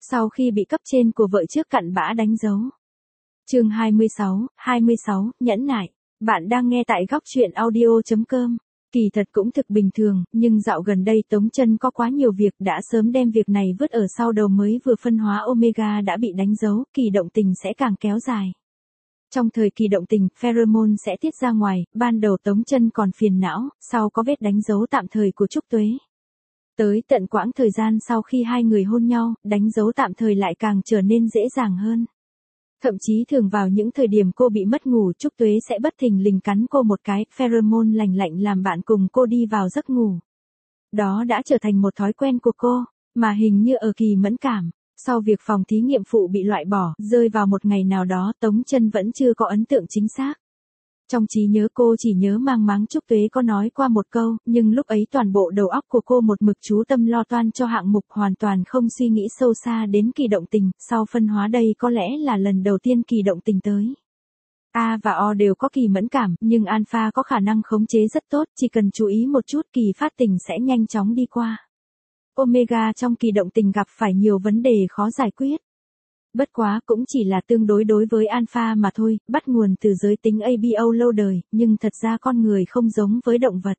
Sau khi bị cấp trên của vợ trước cặn bã đánh dấu. Chương 26, nhẫn nại. Bạn đang nghe tại góc truyện audio.com. Kỳ thật cũng thực bình thường, nhưng dạo gần đây Tống Chân có quá nhiều việc đã sớm đem việc này vứt ở sau đầu, mới vừa phân hóa Omega đã bị đánh dấu, kỳ động tình sẽ càng kéo dài. Trong thời kỳ động tình, pheromone sẽ tiết ra ngoài, ban đầu Tống Chân còn phiền não, sau có vết đánh dấu tạm thời của Trúc Tuế. Tới tận quãng thời gian sau khi hai người hôn nhau, đánh dấu tạm thời lại càng trở nên dễ dàng hơn. Thậm chí thường vào những thời điểm cô bị mất ngủ, Trúc Tuế sẽ bất thình lình cắn cô một cái, pheromone lành lạnh làm bạn cùng cô đi vào giấc ngủ. Đó đã trở thành một thói quen của cô, mà hình như ở kỳ mẫn cảm, sau việc phòng thí nghiệm phụ bị loại bỏ, rơi vào một ngày nào đó, Tống Chân vẫn chưa có ấn tượng chính xác. Trong trí nhớ cô chỉ nhớ mang máng Trúc Tuế có nói qua một câu, nhưng lúc ấy toàn bộ đầu óc của cô một mực chú tâm lo toan cho hạng mục, hoàn toàn không suy nghĩ sâu xa đến kỳ động tình. Sau phân hóa đây có lẽ là lần đầu tiên kỳ động tình tới. A và O đều có kỳ mẫn cảm, nhưng alpha có khả năng khống chế rất tốt, chỉ cần chú ý một chút kỳ phát tình sẽ nhanh chóng đi qua. Omega trong kỳ động tình gặp phải nhiều vấn đề khó giải quyết. Bất quá cũng chỉ là tương đối đối với alpha mà thôi, bắt nguồn từ giới tính ABO lâu đời, nhưng thật ra con người không giống với động vật.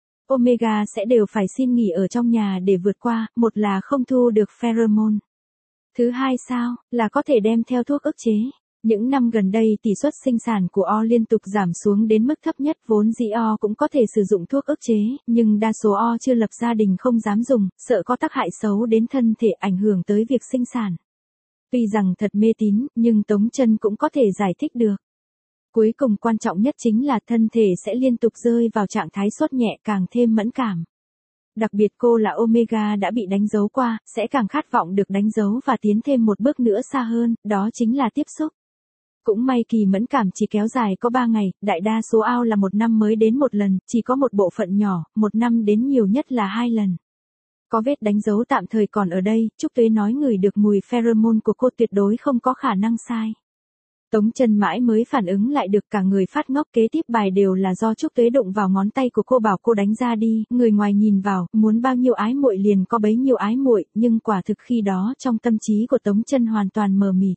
Omega sẽ đều phải xin nghỉ ở trong nhà để vượt qua, một là không thu được pheromone. Thứ hai là có thể đem theo thuốc ức chế. Những năm gần đây tỷ suất sinh sản của O liên tục giảm xuống đến mức thấp nhất, vốn dĩ O cũng có thể sử dụng thuốc ức chế, nhưng đa số O chưa lập gia đình không dám dùng, sợ có tác hại xấu đến thân thể, ảnh hưởng tới việc sinh sản. Tuy rằng thật mê tín, nhưng Tống Chân cũng có thể giải thích được. Cuối cùng quan trọng nhất chính là thân thể sẽ liên tục rơi vào trạng thái sốt nhẹ, càng thêm mẫn cảm. Đặc biệt cô là Omega đã bị đánh dấu qua, sẽ càng khát vọng được đánh dấu và tiến thêm một bước nữa xa hơn, đó chính là tiếp xúc. Cũng may kỳ mẫn cảm chỉ kéo dài có 3 ngày, đại đa số ao là 1 năm mới đến một lần, chỉ có một bộ phận nhỏ, 1 năm đến nhiều nhất là 2 lần. Có vết đánh dấu tạm thời còn ở đây, Trúc Tuế nói ngửi được mùi pheromone của cô tuyệt đối không có khả năng sai. Tống Chân mãi mới phản ứng lại được, cả người phát ngốc. Kế tiếp bài đều là do Trúc Tuế đụng vào ngón tay của cô, bảo cô đánh ra đi, người ngoài nhìn vào, muốn bao nhiêu ái muội liền có bấy nhiêu ái muội, nhưng quả thực khi đó trong tâm trí của Tống Chân hoàn toàn mờ mịt.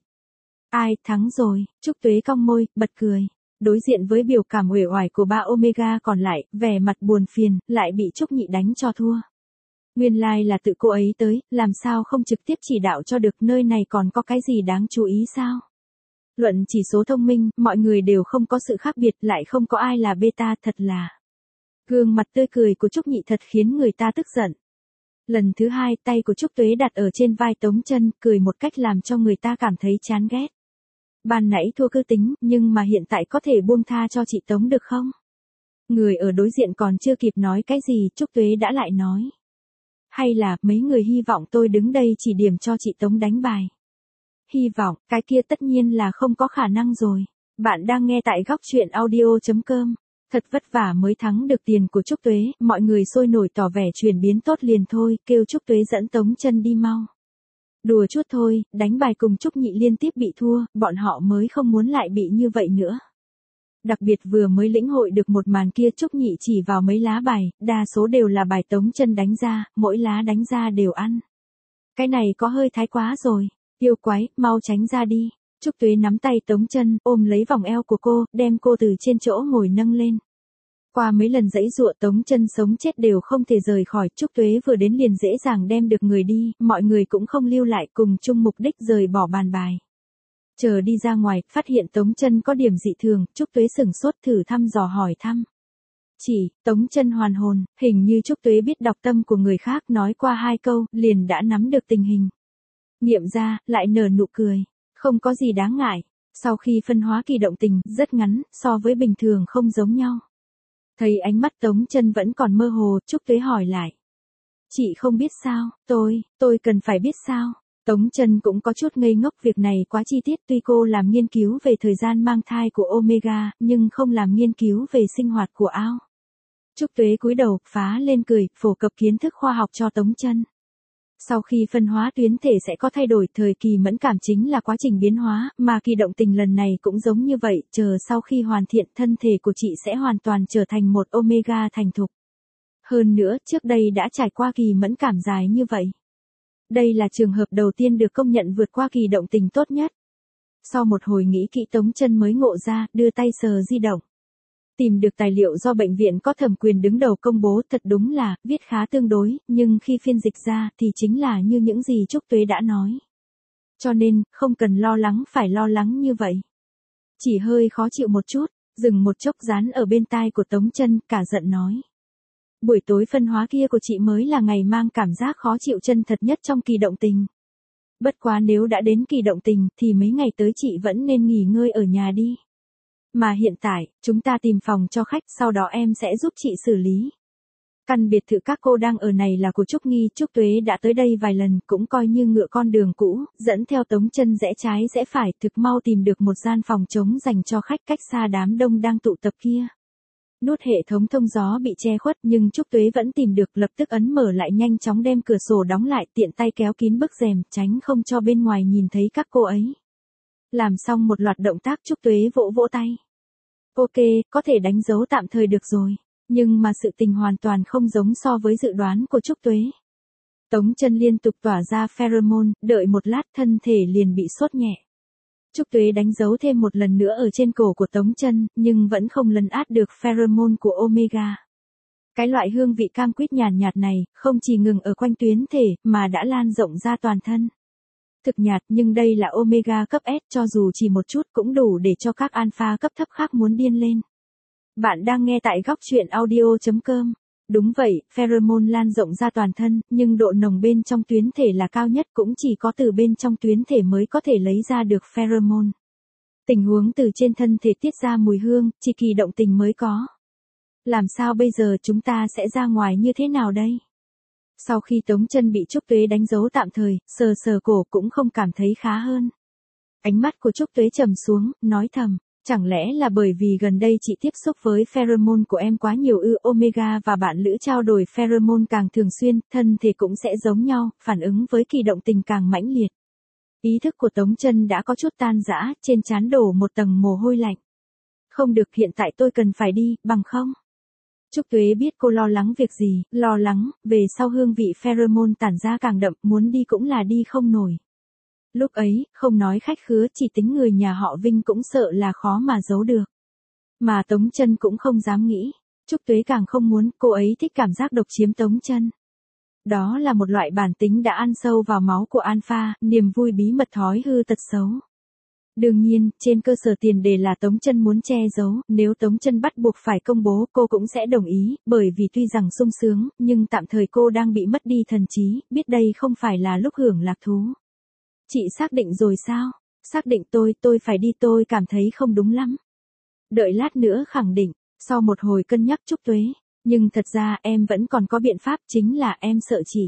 Ai thắng rồi? Trúc Tuế cong môi, bật cười. Đối diện với biểu cảm uể oải của ba Omega còn lại, vẻ mặt buồn phiền, lại bị Trúc Nhị đánh cho thua. Nguyên lai là tự cô ấy tới, làm sao không trực tiếp chỉ đạo cho được, nơi này còn có cái gì đáng chú ý sao? Luận chỉ số thông minh, mọi người đều không có sự khác biệt, lại không có ai là beta, thật là. Gương mặt tươi cười của Trúc Nhị thật khiến người ta tức giận. Lần thứ hai, tay của Trúc Tuế đặt ở trên vai Tống Chân, cười một cách làm cho người ta cảm thấy chán ghét. Ban nãy thua cứ tính, nhưng mà hiện tại có thể buông tha cho chị Tống được không? Người ở đối diện còn chưa kịp nói cái gì, Trúc Tuế đã lại nói. Hay là, mấy người hy vọng tôi đứng đây chỉ điểm cho chị Tống đánh bài. Hy vọng, cái kia tất nhiên là không có khả năng rồi. Bạn đang nghe tại góc truyện audio.com. Thật vất vả mới thắng được tiền của Trúc Tuế, mọi người sôi nổi tỏ vẻ chuyển biến tốt liền thôi, kêu Trúc Tuế dẫn Tống Chân đi mau. Đùa chút thôi, đánh bài cùng Trúc Nhị liên tiếp bị thua, bọn họ mới không muốn lại bị như vậy nữa. Đặc biệt vừa mới lĩnh hội được một màn kia, Trúc Nhị chỉ vào mấy lá bài, đa số đều là bài Tống Chân đánh ra, mỗi lá đánh ra đều ăn. Cái này có hơi thái quá rồi, yêu quái, mau tránh ra đi. Trúc Tuế nắm tay Tống Chân, ôm lấy vòng eo của cô, đem cô từ trên chỗ ngồi nâng lên. Qua mấy lần giãy giụa, Tống Chân sống chết đều không thể rời khỏi. Trúc Tuế vừa đến liền dễ dàng đem được người đi, mọi người cũng không lưu lại, cùng chung mục đích rời bỏ bàn bài. Chờ đi ra ngoài, phát hiện Tống Chân có điểm dị thường, Trúc Tuế sửng sốt thử thăm dò hỏi thăm. Tống Chân hoàn hồn, hình như Trúc Tuế biết đọc tâm của người khác, nói qua 2 câu, liền đã nắm được tình hình. Nghiệm ra, lại nở nụ cười. Không có gì đáng ngại. Sau khi phân hóa kỳ động tình, rất ngắn, so với bình thường không giống nhau. Thấy ánh mắt Tống Chân vẫn còn mơ hồ, Trúc Tuế hỏi lại. Chị không biết sao? Tôi cần phải biết sao? Tống Chân cũng có chút ngây ngốc, việc này quá chi tiết, tuy cô làm nghiên cứu về thời gian mang thai của Omega, nhưng không làm nghiên cứu về sinh hoạt của ao. Trúc Tuế cúi đầu, phá lên cười, phổ cập kiến thức khoa học cho Tống Chân. Sau khi phân hóa tuyến thể sẽ có thay đổi, thời kỳ mẫn cảm chính là quá trình biến hóa, mà kỳ động tình lần này cũng giống như vậy, chờ sau khi hoàn thiện, thân thể của chị sẽ hoàn toàn trở thành một Omega thành thục. Hơn nữa, trước đây đã trải qua kỳ mẫn cảm dài như vậy. Đây là trường hợp đầu tiên được công nhận vượt qua kỳ động tình tốt nhất. Sau một hồi nghĩ kỹ Tống Chân mới ngộ ra, đưa tay sờ di động. Tìm được tài liệu do bệnh viện có thẩm quyền đứng đầu công bố, thật đúng là, viết khá tương đối, nhưng khi phiên dịch ra thì chính là như những gì Trúc Tuế đã nói. Cho nên, không cần lo lắng phải lo lắng như vậy. Chỉ hơi khó chịu một chút, dừng một chốc dán ở bên tai của Tống Chân, cả giận nói. Buổi tối phân hóa kia của chị mới là ngày mang cảm giác khó chịu chân thật nhất trong kỳ động tình. Bất quá nếu đã đến kỳ động tình thì mấy ngày tới chị vẫn nên nghỉ ngơi ở nhà đi. Mà hiện tại, chúng ta tìm phòng cho khách, sau đó em sẽ giúp chị xử lý. Căn biệt thự các cô đang ở này là của Trúc Nghi, Trúc Tuế đã tới đây vài lần, cũng coi như ngựa con đường cũ, dẫn theo Tống Chân rẽ trái rẽ phải, thực mau tìm được một gian phòng trống dành cho khách cách xa đám đông đang tụ tập kia. Nút hệ thống thông gió bị che khuất nhưng Trúc Tuế vẫn tìm được, lập tức ấn mở lại, nhanh chóng đem cửa sổ đóng lại, tiện tay kéo kín bức rèm, tránh không cho bên ngoài nhìn thấy các cô ấy. Làm xong một loạt động tác, Trúc Tuế vỗ vỗ tay. Ok, có thể đánh dấu tạm thời được rồi. Nhưng mà sự tình hoàn toàn không giống so với dự đoán của Trúc Tuế. Tống Chân liên tục tỏa ra pheromone, đợi một lát thân thể liền bị sốt nhẹ. Trúc Tuế đánh dấu thêm một lần nữa ở trên cổ của Tống Chân, nhưng vẫn không lấn át được pheromone của Omega. Cái loại hương vị cam quýt nhàn nhạt này, không chỉ ngừng ở quanh tuyến thể, mà đã lan rộng ra toàn thân. Thực nhạt, nhưng đây là Omega cấp S, cho dù chỉ một chút cũng đủ để cho các alpha cấp thấp khác muốn điên lên. Bạn đang nghe tại góc truyện audio.com. Đúng vậy, pheromone lan rộng ra toàn thân, nhưng độ nồng bên trong tuyến thể là cao nhất, cũng chỉ có từ bên trong tuyến thể mới có thể lấy ra được pheromone. Tình huống từ trên thân thể tiết ra mùi hương, chỉ kỳ động tình mới có. Làm sao bây giờ chúng ta sẽ ra ngoài như thế nào đây? Sau khi Tống Chân bị Trúc Tuế đánh dấu tạm thời, sờ sờ cổ cũng không cảm thấy khá hơn. Ánh mắt của Trúc Tuế trầm xuống, nói thầm. Chẳng lẽ là bởi vì gần đây chị tiếp xúc với pheromone của em quá nhiều ư? Omega và bạn lữ trao đổi pheromone càng thường xuyên, thân thể cũng sẽ giống nhau, phản ứng với kỳ động tình càng mãnh liệt. Ý thức của Tống Chân đã có chút tan rã, trên trán đổ một tầng mồ hôi lạnh. Không được, hiện tại tôi cần phải đi, bằng không? Trúc Tuế biết cô lo lắng việc gì, lo lắng, về sau hương vị pheromone tản ra càng đậm, muốn đi cũng là đi không nổi. Lúc ấy, không nói khách khứa, chỉ tính người nhà họ Vinh cũng sợ là khó mà giấu được. Mà Tống Chân cũng không dám nghĩ. Trúc Tuế càng không muốn, cô ấy thích cảm giác độc chiếm Tống Chân. Đó là một loại bản tính đã ăn sâu vào máu của alpha, niềm vui bí mật thói hư tật xấu. Đương nhiên, trên cơ sở tiền đề là Tống Chân muốn che giấu, nếu Tống Chân bắt buộc phải công bố cô cũng sẽ đồng ý, bởi vì tuy rằng sung sướng, nhưng tạm thời cô đang bị mất đi thần trí, biết đây không phải là lúc hưởng lạc thú. Chị xác định rồi sao? Xác định, tôi phải đi, tôi cảm thấy không đúng lắm. Đợi lát nữa khẳng định, sau một hồi cân nhắc Trúc Tuế, nhưng thật ra em vẫn còn có biện pháp, chính là em sợ chị.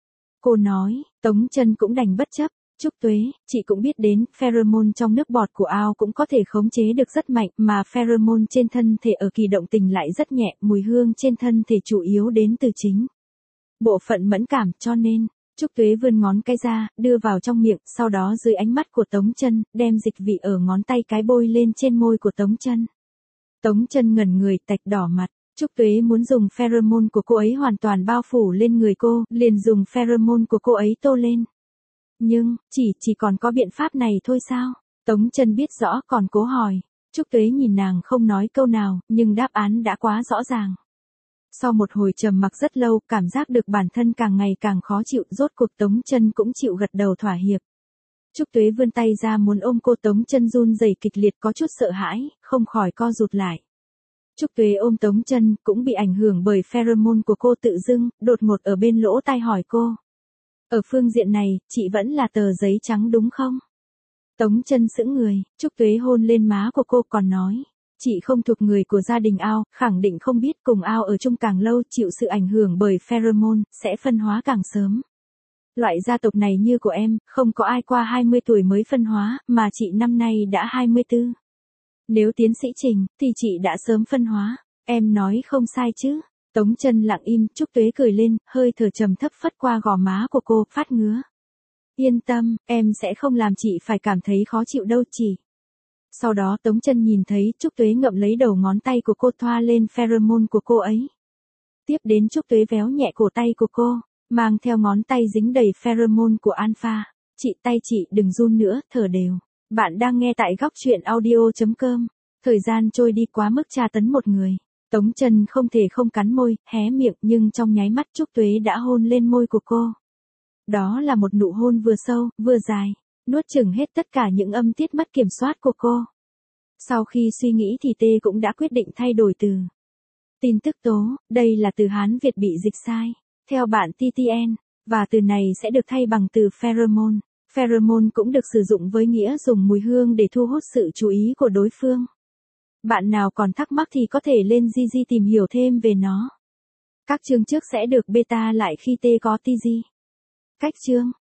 Cô nói, Tống Chân cũng đành bất chấp. Trúc Tuế, chị cũng biết đến, pheromone trong nước bọt của ao cũng có thể khống chế được rất mạnh, mà pheromone trên thân thể ở kỳ động tình lại rất nhẹ, mùi hương trên thân thể chủ yếu đến từ chính bộ phận mẫn cảm, cho nên, Trúc Tuế vươn ngón cái ra, đưa vào trong miệng, sau đó dưới ánh mắt của Tống Chân, đem dịch vị ở ngón tay cái bôi lên trên môi của Tống Chân. Tống Chân ngẩn người, tạch đỏ mặt. Trúc Tuế muốn dùng pheromone của cô ấy hoàn toàn bao phủ lên người cô, liền dùng pheromone của cô ấy tô lên. Nhưng, chỉ còn có biện pháp này thôi sao? Tống Chân biết rõ còn cố hỏi. Trúc Tuế nhìn nàng không nói câu nào, nhưng đáp án đã quá rõ ràng. Sau một hồi trầm mặc rất lâu, cảm giác được bản thân càng ngày càng khó chịu, rốt cuộc Tống Chân cũng chịu gật đầu thỏa hiệp. Trúc Tuế vươn tay ra muốn ôm cô, Tống Chân run rẩy kịch liệt, có chút sợ hãi, không khỏi co rụt lại. Trúc Tuế ôm Tống Chân, cũng bị ảnh hưởng bởi pheromone của cô, tự dưng, đột ngột ở bên lỗ tai hỏi cô. Ở phương diện này, chị vẫn là tờ giấy trắng đúng không? Tống Chân sững người, Trúc Tuế hôn lên má của cô còn nói. Chị không thuộc người của gia đình ao, khẳng định không biết, cùng ao ở chung càng lâu, chịu sự ảnh hưởng bởi pheromone, sẽ phân hóa càng sớm. Loại gia tộc này như của em, không có ai qua 20 tuổi mới phân hóa, mà chị năm nay đã 24. Nếu tiến sĩ Trình, thì chị đã sớm phân hóa. Em nói không sai chứ? Tống Chân lặng im, Trúc Tuế cười lên, hơi thở trầm thấp phất qua gò má của cô, phát ngứa. Yên tâm, em sẽ không làm chị phải cảm thấy khó chịu đâu chị. Sau đó Tống Chân nhìn thấy Trúc Tuế ngậm lấy đầu ngón tay của cô, thoa lên pheromone của cô ấy. Tiếp đến Trúc Tuế véo nhẹ cổ tay của cô, mang theo ngón tay dính đầy pheromone của alpha. Chị tay chị đừng run nữa, thở đều. Bạn đang nghe tại góc chuyện audio.com. Thời gian trôi đi quá mức tra tấn một người. Tống Trần không thể không cắn môi, hé miệng nhưng trong nháy mắt Trúc Tuế đã hôn lên môi của cô. Đó là một nụ hôn vừa sâu, vừa dài, nuốt chửng hết tất cả những âm tiết mất kiểm soát của cô. Sau khi suy nghĩ thì Tê cũng đã quyết định thay đổi từ. Tin tức tố, đây là từ Hán Việt bị dịch sai. Theo bạn TTN, và từ này sẽ được thay bằng từ pheromone. Pheromone cũng được sử dụng với nghĩa dùng mùi hương để thu hút sự chú ý của đối phương. Bạn nào còn thắc mắc thì có thể lên Gigi tìm hiểu thêm về nó. Các chương trước sẽ được beta lại khi T có TG. Cách chương